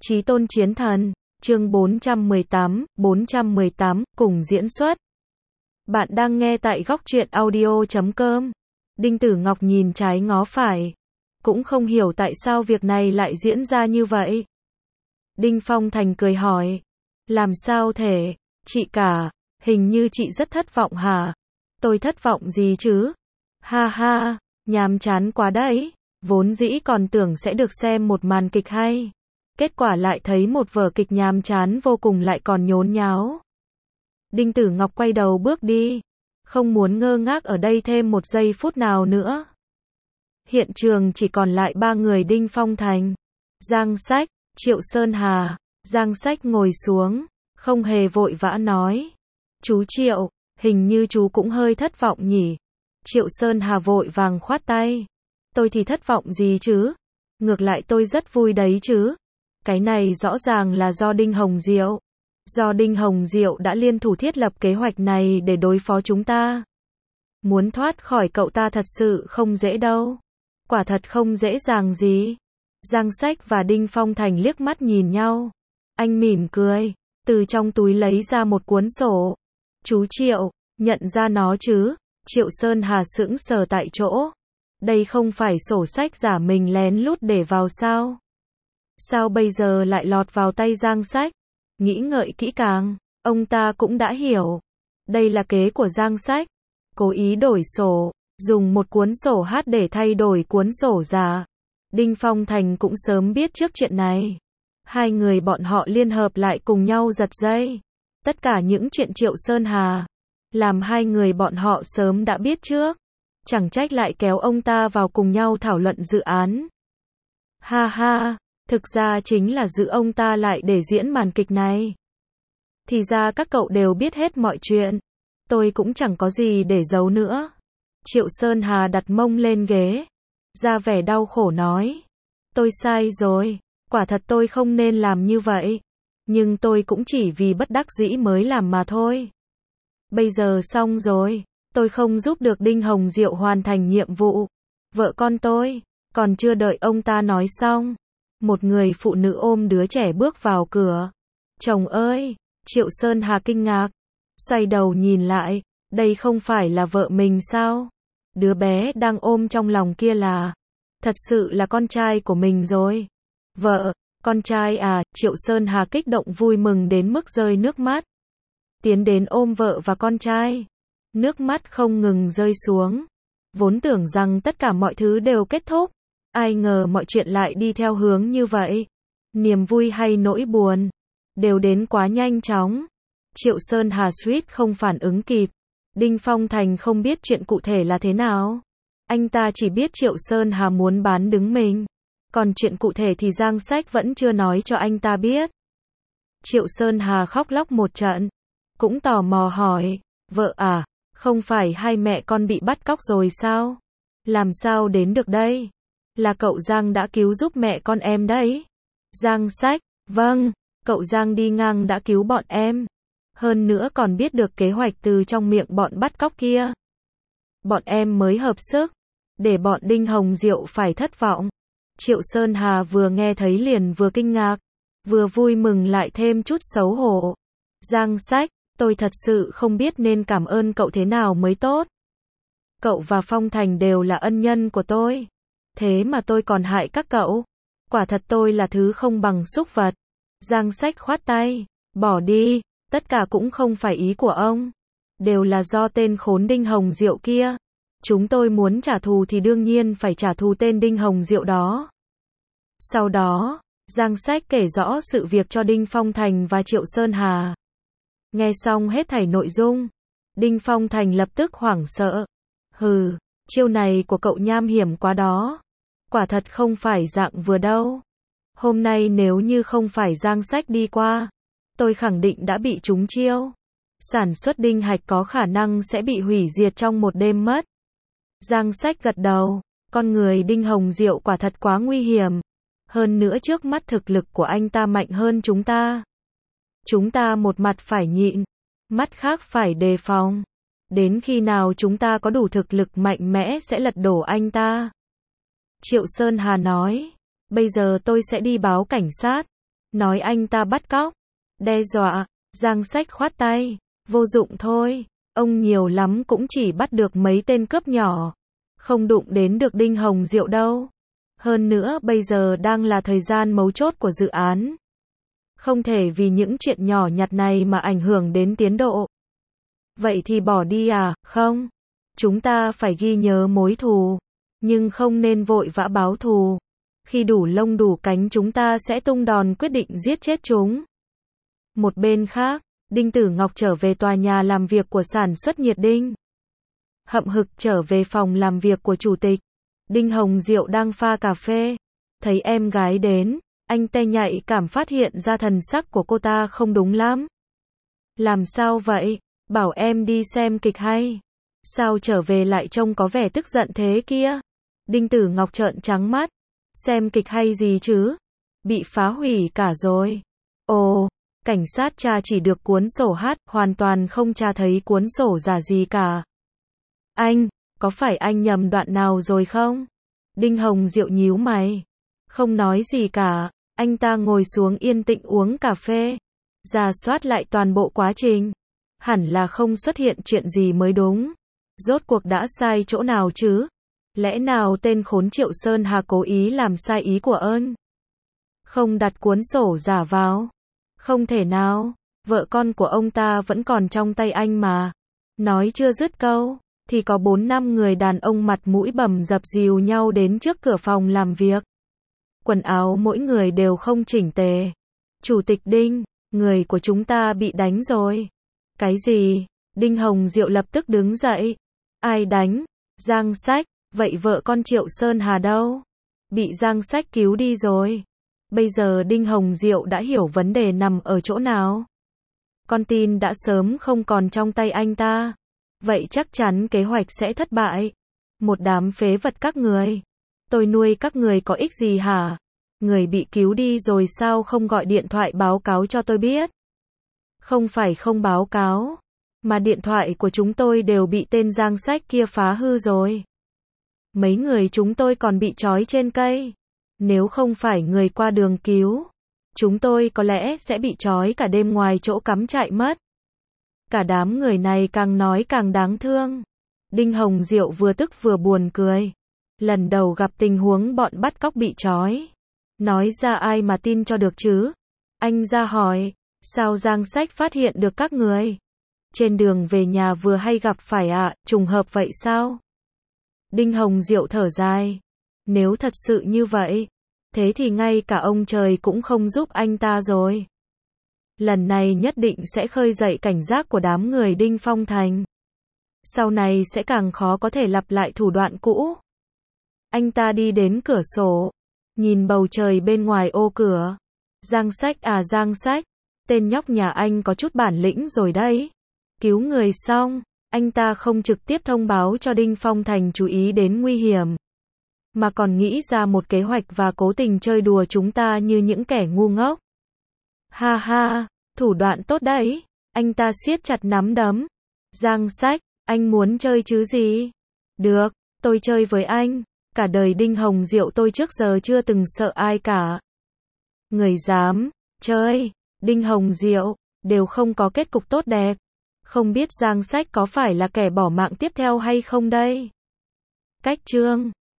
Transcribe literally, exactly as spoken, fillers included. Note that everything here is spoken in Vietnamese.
Chí tôn chiến thần, chương bốn trăm mười tám, bốn trăm mười tám, cùng diễn xuất. Bạn đang nghe tại góc truyện audio chấm com. Đinh Tử Ngọc nhìn trái ngó phải. Cũng không hiểu tại sao việc này lại diễn ra như vậy. Đinh Phong Thành cười hỏi. Làm sao thể, chị cả, hình như chị rất thất vọng hả? Tôi thất vọng gì chứ? Ha ha, nhàm chán quá đấy. Vốn dĩ còn tưởng sẽ được xem một màn kịch hay. Kết quả lại thấy một vở kịch nhàm chán vô cùng lại còn nhốn nháo. Đinh Tử Ngọc quay đầu bước đi. Không muốn ngơ ngác ở đây thêm một giây phút nào nữa. Hiện trường chỉ còn lại ba người Đinh Phong Thành, Giang Sách, Triệu Sơn Hà. Giang Sách ngồi xuống, không hề vội vã nói. Chú Triệu, hình như chú cũng hơi thất vọng nhỉ? Triệu Sơn Hà vội vàng khoát tay. Tôi thì thất vọng gì chứ? Ngược lại tôi rất vui đấy chứ. Cái này rõ ràng là do Đinh Hồng Diệu. Do Đinh Hồng Diệu đã liên thủ thiết lập kế hoạch này để đối phó chúng ta. Muốn thoát khỏi cậu ta thật sự không dễ đâu. Quả thật không dễ dàng gì. Giang Sách và Đinh Phong Thành liếc mắt nhìn nhau. Anh mỉm cười, từ trong túi lấy ra một cuốn sổ. Chú Triệu, nhận ra nó chứ? Triệu Sơn Hà sững sờ tại chỗ. Đây không phải sổ sách giả mình lén lút để vào sao? Sao bây giờ lại lọt vào tay Giang Sách? Nghĩ ngợi kỹ càng, ông ta cũng đã hiểu. Đây là kế của Giang Sách. Cố ý đổi sổ, dùng một cuốn sổ hát để thay đổi cuốn sổ giả. Đinh Phong Thành cũng sớm biết trước chuyện này. Hai người bọn họ liên hợp lại cùng nhau giật dây. Tất cả những chuyện Triệu Sơn Hà làm hai người bọn họ sớm đã biết trước. Chẳng trách lại kéo ông ta vào cùng nhau thảo luận dự án. Ha ha, thực ra chính là giữ ông ta lại để diễn màn kịch này. Thì ra các cậu đều biết hết mọi chuyện. Tôi cũng chẳng có gì để giấu nữa. Triệu Sơn Hà đặt mông lên ghế, ra vẻ đau khổ nói. Tôi sai rồi, quả thật tôi không nên làm như vậy. Nhưng tôi cũng chỉ vì bất đắc dĩ mới làm mà thôi. Bây giờ xong rồi. Tôi không giúp được Đinh Hồng Diệu hoàn thành nhiệm vụ. Vợ con tôi, còn chưa đợi ông ta nói xong. Một người phụ nữ ôm đứa trẻ bước vào cửa. Chồng ơi! Triệu Sơn Hà kinh ngạc. Xoay đầu nhìn lại, đây không phải là vợ mình sao? Đứa bé đang ôm trong lòng kia là... Thật sự là con trai của mình rồi. Vợ, con trai à? Triệu Sơn Hà kích động vui mừng đến mức rơi nước mắt. Tiến đến ôm vợ và con trai. Nước mắt không ngừng rơi xuống. Vốn tưởng rằng tất cả mọi thứ đều kết thúc. Ai ngờ mọi chuyện lại đi theo hướng như vậy. Niềm vui hay nỗi buồn đều đến quá nhanh chóng. Triệu Sơn Hà suýt không phản ứng kịp. Đinh Phong Thành không biết chuyện cụ thể là thế nào. Anh ta chỉ biết Triệu Sơn Hà muốn bán đứng mình. Còn chuyện cụ thể thì Giang Sách vẫn chưa nói cho anh ta biết. Triệu Sơn Hà khóc lóc một trận. Cũng tò mò hỏi. Vợ à? Không phải hai mẹ con bị bắt cóc rồi sao? Làm sao đến được đây? Là cậu Giang đã cứu giúp mẹ con em đấy. Giang Sách, vâng, cậu Giang đi ngang đã cứu bọn em. Hơn nữa còn biết được kế hoạch từ trong miệng bọn bắt cóc kia. Bọn em mới hợp sức, để bọn Đinh Hồng Diệu phải thất vọng. Triệu Sơn Hà vừa nghe thấy liền vừa kinh ngạc, vừa vui mừng lại thêm chút xấu hổ. Giang Sách, tôi thật sự không biết nên cảm ơn cậu thế nào mới tốt. Cậu và Phong Thành đều là ân nhân của tôi. Thế mà tôi còn hại các cậu. Quả thật tôi là thứ không bằng súc vật. Giang Sách khoát tay. Bỏ đi, tất cả cũng không phải ý của ông. Đều là do tên khốn Đinh Hồng Diệu kia. Chúng tôi muốn trả thù thì đương nhiên phải trả thù tên Đinh Hồng Diệu đó. Sau đó, Giang Sách kể rõ sự việc cho Đinh Phong Thành và Triệu Sơn Hà. Nghe xong hết thảy nội dung, Đinh Phong Thành lập tức hoảng sợ. Hừ, chiêu này của cậu nham hiểm quá đó. Quả thật không phải dạng vừa đâu. Hôm nay nếu như không phải Giang Sách đi qua, tôi khẳng định đã bị trúng chiêu. Sản xuất đinh hạch có khả năng sẽ bị hủy diệt trong một đêm mất. Giang Sách gật đầu, con người Đinh Hồng Diệu quả thật quá nguy hiểm. Hơn nữa trước mắt thực lực của anh ta mạnh hơn chúng ta. Chúng ta một mặt phải nhịn, mắt khác phải đề phòng. Đến khi nào chúng ta có đủ thực lực mạnh mẽ sẽ lật đổ anh ta. Triệu Sơn Hà nói, bây giờ tôi sẽ đi báo cảnh sát. nói anh ta bắt cóc, đe dọa. Giang Sách khoát tay, vô dụng thôi, ông nhiều lắm cũng chỉ bắt được mấy tên cướp nhỏ, không đụng đến được Đinh Hồng Diệu đâu. Hơn nữa bây giờ đang là thời gian mấu chốt của dự án. Không thể vì những chuyện nhỏ nhặt này mà ảnh hưởng đến tiến độ. Vậy thì bỏ đi à? Không. Chúng ta phải ghi nhớ mối thù, nhưng không nên vội vã báo thù. Khi đủ lông đủ cánh chúng ta sẽ tung đòn quyết định giết chết chúng. Một bên khác, Đinh Tử Ngọc trở về tòa nhà làm việc của sản xuất nhiệt đinh. Hậm hực trở về phòng làm việc của chủ tịch. Đinh Hồng Diệu đang pha cà phê. Thấy em gái đến, anh ta nhạy cảm phát hiện ra thần sắc của cô ta không đúng lắm. Làm sao vậy? Bảo em đi xem kịch hay. Sao trở về lại trông có vẻ tức giận thế kia? Đinh Tử Ngọc trợn trắng mắt. Xem kịch hay gì chứ? Bị phá hủy cả rồi. Ồ, cảnh sát tra chỉ được cuốn sổ hát, hoàn toàn không tra thấy cuốn sổ giả gì cả. Anh, có phải anh nhầm đoạn nào rồi không? Đinh Hồng Diệu nhíu mày. Không nói gì cả, anh ta ngồi xuống yên tĩnh uống cà phê. Rà soát lại toàn bộ quá trình. Hẳn là không xuất hiện chuyện gì mới đúng. Rốt cuộc đã sai chỗ nào chứ? Lẽ nào tên khốn Triệu Sơn Hà cố ý làm sai ý của ơn? Không đặt cuốn sổ giả vào? Không thể nào, vợ con của ông ta vẫn còn trong tay anh mà. Nói chưa dứt câu, thì có bốn năm người đàn ông mặt mũi bầm dập dìu nhau đến trước cửa phòng làm việc. Quần áo mỗi người đều không chỉnh tề. Chủ tịch Đinh, người của chúng ta bị đánh rồi. Cái gì? Đinh Hồng Diệu lập tức đứng dậy. Ai đánh? Giang Sách, vậy vợ con Triệu Sơn Hà đâu? Bị Giang Sách cứu đi rồi. Bây giờ Đinh Hồng Diệu đã hiểu vấn đề nằm ở chỗ nào. Con tin đã sớm không còn trong tay anh ta. Vậy chắc chắn kế hoạch sẽ thất bại. Một đám phế vật các người. Tôi nuôi các người có ích gì hả? Người bị cứu đi rồi sao không gọi điện thoại báo cáo cho tôi biết? Không phải không báo cáo, mà điện thoại của chúng tôi đều bị tên Giang Sách kia phá hư rồi. Mấy người chúng tôi còn bị trói trên cây. Nếu không phải người qua đường cứu, chúng tôi có lẽ sẽ bị trói cả đêm ngoài chỗ cắm trại mất. Cả đám người này càng nói càng đáng thương. Đinh Hồng Diệu vừa tức vừa buồn cười. Lần đầu gặp tình huống bọn bắt cóc bị trói. Nói ra ai mà tin cho được chứ? Anh ra hỏi, sao Giang Sách phát hiện được các người? Trên đường về nhà vừa hay gặp phải ạ, à, trùng hợp vậy sao? Đinh Hồng Diệu thở dài. Nếu thật sự như vậy, thế thì ngay cả ông trời cũng không giúp anh ta rồi. Lần này nhất định sẽ khơi dậy cảnh giác của đám người Đinh Phong Thành. Sau này sẽ càng khó có thể lặp lại thủ đoạn cũ. Anh ta đi đến cửa sổ, nhìn bầu trời bên ngoài ô cửa. Giang Sách à Giang Sách, tên nhóc nhà anh có chút bản lĩnh rồi đấy. Cứu người xong, anh ta không trực tiếp thông báo cho Đinh Phong Thành chú ý đến nguy hiểm, mà còn nghĩ ra một kế hoạch và cố tình chơi đùa chúng ta như những kẻ ngu ngốc. Ha ha, thủ đoạn tốt đấy. Anh ta siết chặt nắm đấm. Giang Sách, anh muốn chơi chứ gì? Được, tôi chơi với anh. Cả đời Đinh Hồng Diệu tôi trước giờ chưa từng sợ ai cả. Người dám chơi Đinh Hồng Diệu đều không có kết cục tốt đẹp. Không biết Giang Sách có phải là kẻ bỏ mạng tiếp theo hay không đây? Cách chương